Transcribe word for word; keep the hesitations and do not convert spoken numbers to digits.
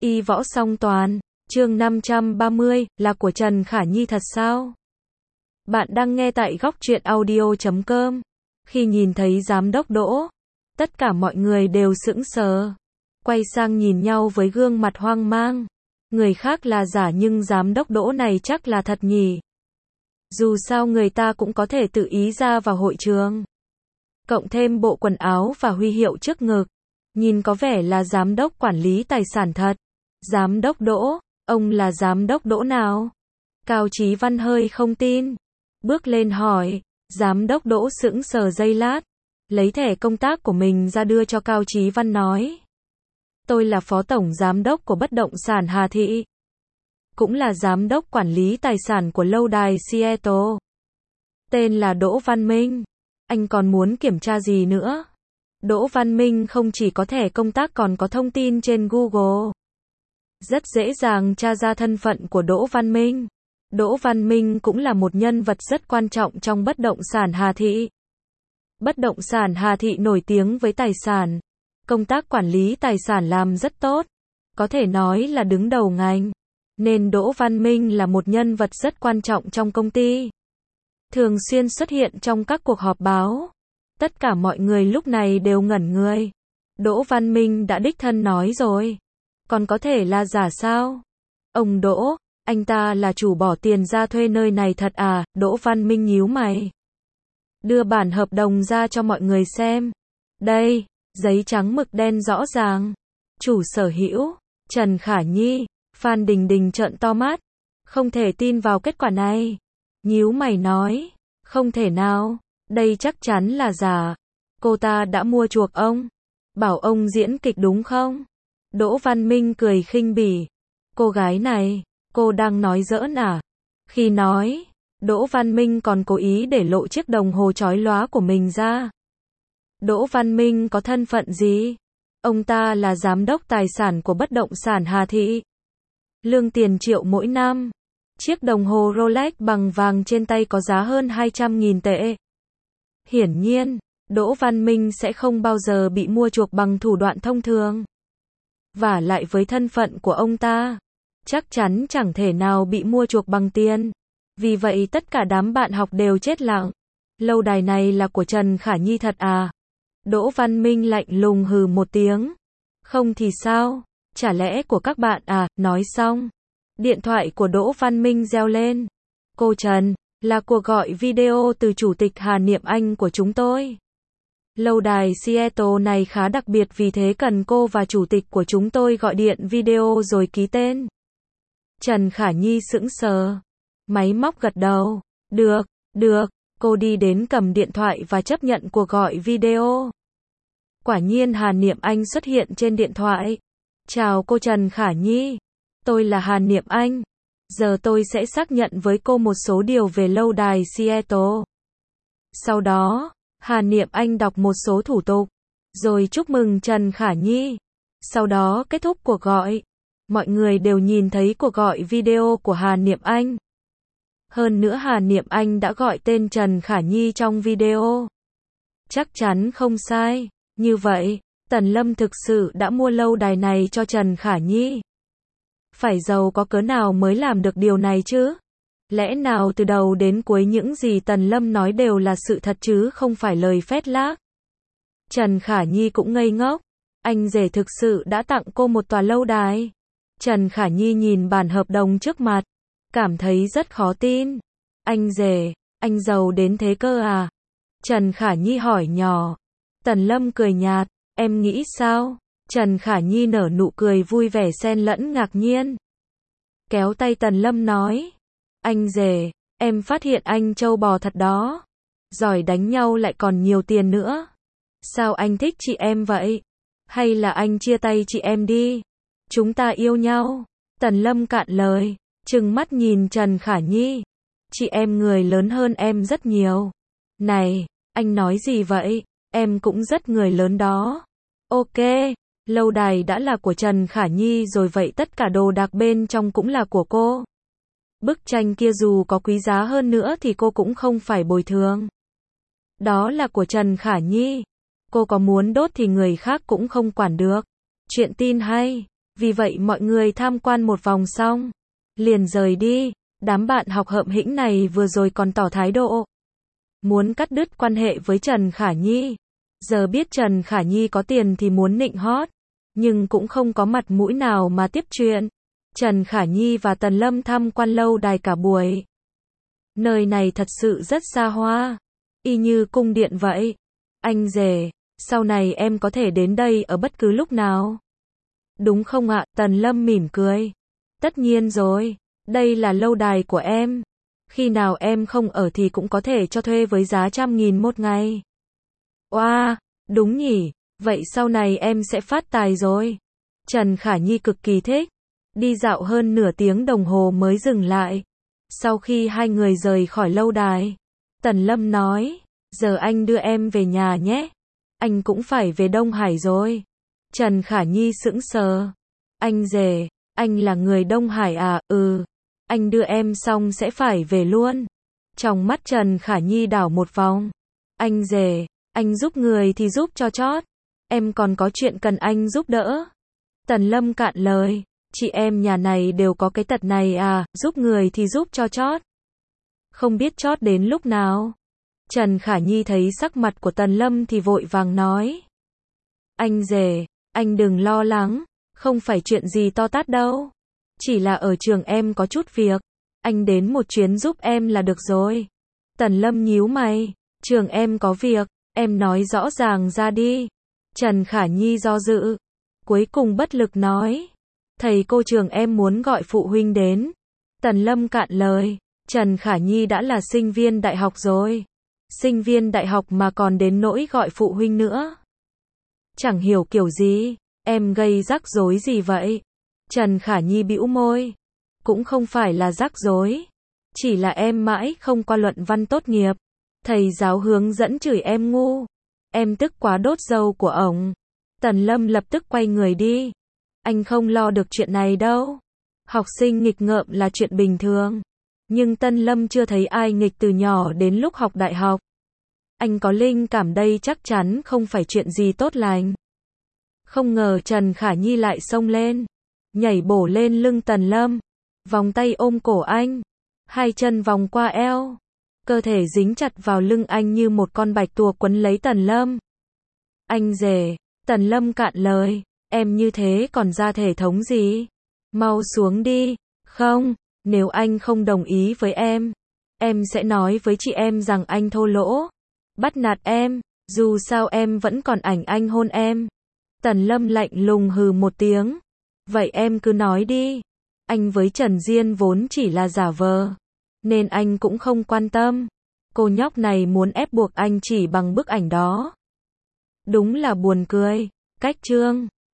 Y võ song toàn, chương năm trăm ba mươi, là của Trần Khả Nhi thật sao? Bạn đang nghe tại góc truyện audio chấm com. Khi nhìn thấy giám đốc Đỗ, tất cả mọi người đều sững sờ, quay sang nhìn nhau với gương mặt hoang mang. Người khác là giả nhưng giám đốc Đỗ này chắc là thật nhỉ? Dù sao người ta cũng có thể tự ý ra vào hội trường. Cộng thêm bộ quần áo và huy hiệu trước ngực, nhìn có vẻ là giám đốc quản lý tài sản thật. Giám đốc Đỗ, ông là giám đốc Đỗ nào? Cao Chí Văn hơi không tin, bước lên hỏi. Giám đốc Đỗ sững sờ giây lát, lấy thẻ công tác của mình ra đưa cho Cao Chí Văn nói: Tôi là phó tổng giám đốc của bất động sản Hà Thị, cũng là giám đốc quản lý tài sản của lâu đài Seattle. Tên là Đỗ Văn Minh. Anh còn muốn kiểm tra gì nữa? Đỗ Văn Minh không chỉ có thẻ công tác còn có thông tin trên Google. Rất dễ dàng tra ra thân phận của Đỗ Văn Minh. Đỗ Văn Minh cũng là một nhân vật rất quan trọng trong bất động sản Hà Thị. Bất động sản Hà Thị nổi tiếng với tài sản, công tác quản lý tài sản làm rất tốt, có thể nói là đứng đầu ngành, nên Đỗ Văn Minh là một nhân vật rất quan trọng trong công ty. Thường xuyên xuất hiện trong các cuộc họp báo. Tất cả mọi người lúc này đều ngẩn người. Đỗ Văn Minh đã đích thân nói rồi, còn có thể là giả sao? Ông Đỗ, anh ta là chủ bỏ tiền ra thuê nơi này thật à? Đỗ Văn Minh nhíu mày, đưa bản hợp đồng ra cho mọi người xem. Đây, giấy trắng mực đen rõ ràng. Chủ sở hữu, Trần Khả Nhi. Phan Đình Đình trợn to mắt, không thể tin vào kết quả này. Nhíu mày nói, không thể nào, đây chắc chắn là giả. Cô ta đã mua chuộc ông, bảo ông diễn kịch đúng không? Đỗ Văn Minh cười khinh bỉ. Cô gái này, cô đang nói giỡn à? Khi nói, Đỗ Văn Minh còn cố ý để lộ chiếc đồng hồ chói lóa của mình ra. Đỗ Văn Minh có thân phận gì? Ông ta là giám đốc tài sản của bất động sản Hà Thị. Lương tiền triệu mỗi năm. Chiếc đồng hồ Rolex bằng vàng trên tay có giá hơn hai trăm nghìn tệ. Hiển nhiên, Đỗ Văn Minh sẽ không bao giờ bị mua chuộc bằng thủ đoạn thông thường. Vả lại với thân phận của ông ta, chắc chắn chẳng thể nào bị mua chuộc bằng tiền. Vì vậy tất cả đám bạn học đều chết lặng. Lâu đài này là của Trần Khả Nhi thật à? Đỗ Văn Minh lạnh lùng hừ một tiếng. Không thì sao? Chả lẽ của các bạn à? Nói xong, điện thoại của Đỗ Văn Minh reo lên. Cô Trần, là cuộc gọi video từ Chủ tịch Hà Niệm Anh của chúng tôi. Lâu đài Seattle này khá đặc biệt vì thế cần cô và Chủ tịch của chúng tôi gọi điện video rồi ký tên. Trần Khả Nhi sững sờ. Máy móc gật đầu. Được, được. Cô đi đến cầm điện thoại và chấp nhận cuộc gọi video. Quả nhiên Hà Niệm Anh xuất hiện trên điện thoại. Chào cô Trần Khả Nhi. Tôi là Hà Niệm Anh. Giờ tôi sẽ xác nhận với cô một số điều về lâu đài Seattle. Sau đó, Hà Niệm Anh đọc một số thủ tục, rồi chúc mừng Trần Khả Nhi. Sau đó kết thúc cuộc gọi. Mọi người đều nhìn thấy cuộc gọi video của Hà Niệm Anh. Hơn nữa Hà Niệm Anh đã gọi tên Trần Khả Nhi trong video. Chắc chắn không sai. Như vậy, Tần Lâm thực sự đã mua lâu đài này cho Trần Khả Nhi. Phải giàu có cỡ nào mới làm được điều này chứ? Lẽ nào từ đầu đến cuối những gì Tần Lâm nói đều là sự thật chứ không phải lời phét lác? Trần Khả Nhi cũng ngây ngốc. Anh rể thực sự đã tặng cô một tòa lâu đài. Trần Khả Nhi nhìn bản hợp đồng trước mặt, cảm thấy rất khó tin. Anh rể, anh giàu đến thế cơ à? Trần Khả Nhi hỏi nhỏ. Tần Lâm cười nhạt. Em nghĩ sao? Trần Khả Nhi nở nụ cười vui vẻ xen lẫn ngạc nhiên. Kéo tay Tần Lâm nói. Anh rể, em phát hiện anh trâu bò thật đó. Giỏi đánh nhau lại còn nhiều tiền nữa. Sao anh thích chị em vậy? Hay là anh chia tay chị em đi? Chúng ta yêu nhau. Tần Lâm cạn lời, trừng mắt nhìn Trần Khả Nhi. Chị em người lớn hơn em rất nhiều. Này, anh nói gì vậy? Em cũng rất người lớn đó. Ok, lâu đài đã là của Trần Khả Nhi rồi vậy tất cả đồ đạc bên trong cũng là của cô. Bức tranh kia dù có quý giá hơn nữa thì cô cũng không phải bồi thường. Đó là của Trần Khả Nhi. Cô có muốn đốt thì người khác cũng không quản được. Chuyện tin hay. Vì vậy mọi người tham quan một vòng xong, liền rời đi. Đám bạn học hợm hĩnh này vừa rồi còn tỏ thái độ muốn cắt đứt quan hệ với Trần Khả Nhi. Giờ biết Trần Khả Nhi có tiền thì muốn nịnh hót, nhưng cũng không có mặt mũi nào mà tiếp chuyện. Trần Khả Nhi và Tần Lâm tham quan lâu đài cả buổi. Nơi này thật sự rất xa hoa, y như cung điện vậy. Anh rể, sau này em có thể đến đây ở bất cứ lúc nào. Đúng không ạ? Tần Lâm mỉm cười. Tất nhiên rồi, đây là lâu đài của em. Khi nào em không ở thì cũng có thể cho thuê với giá trăm nghìn một ngày. Oa, đúng nhỉ, vậy sau này em sẽ phát tài rồi. Trần Khả Nhi cực kỳ thích. Đi dạo hơn nửa tiếng đồng hồ mới dừng lại. Sau khi hai người rời khỏi lâu đài, Tần Lâm nói, giờ anh đưa em về nhà nhé. Anh cũng phải về Đông Hải rồi. Trần Khả Nhi sững sờ. Anh rể, anh là người Đông Hải à? Ừ. Anh đưa em xong sẽ phải về luôn. Trong mắt Trần Khả Nhi đảo một vòng. Anh rể, anh giúp người thì giúp cho chót. Em còn có chuyện cần anh giúp đỡ. Tần Lâm cạn lời. Chị em nhà này đều có cái tật này à, giúp người thì giúp cho chót. Không biết chót đến lúc nào. Trần Khả Nhi thấy sắc mặt của Tần Lâm thì vội vàng nói. Anh rể, anh đừng lo lắng, không phải chuyện gì to tát đâu. Chỉ là ở trường em có chút việc, anh đến một chuyến giúp em là được rồi. Tần Lâm nhíu mày, trường em có việc, em nói rõ ràng ra đi. Trần Khả Nhi do dự, cuối cùng bất lực nói. Thầy cô trường em muốn gọi phụ huynh đến. Tần Lâm cạn lời, Trần Khả Nhi đã là sinh viên đại học rồi. Sinh viên đại học mà còn đến nỗi gọi phụ huynh nữa. Chẳng hiểu kiểu gì, em gây rắc rối gì vậy? Trần Khả Nhi bĩu môi. Cũng không phải là rắc rối. Chỉ là em mãi không qua luận văn tốt nghiệp. Thầy giáo hướng dẫn chửi em ngu. Em tức quá đốt dâu của ổng. Tần Lâm lập tức quay người đi. Anh không lo được chuyện này đâu. Học sinh nghịch ngợm là chuyện bình thường. Nhưng Tân Lâm chưa thấy ai nghịch từ nhỏ đến lúc học đại học. Anh có linh cảm đây chắc chắn không phải chuyện gì tốt lành. Không ngờ Trần Khả Nhi lại xông lên. Nhảy bổ lên lưng Tần Lâm. Vòng tay ôm cổ anh. Hai chân vòng qua eo. Cơ thể dính chặt vào lưng anh như một con bạch tuộc quấn lấy Tần Lâm. Anh rể, Tần Lâm cạn lời. Em như thế còn ra thể thống gì? Mau xuống đi. Không, nếu anh không đồng ý với em, em sẽ nói với chị em rằng anh thô lỗ, bắt nạt em, dù sao em vẫn còn ảnh anh hôn em. Tần Lâm lạnh lùng hừ một tiếng. Vậy em cứ nói đi. Anh với Trần Diên vốn chỉ là giả vờ, nên anh cũng không quan tâm. Cô nhóc này muốn ép buộc anh chỉ bằng bức ảnh đó. Đúng là buồn cười. Cách chương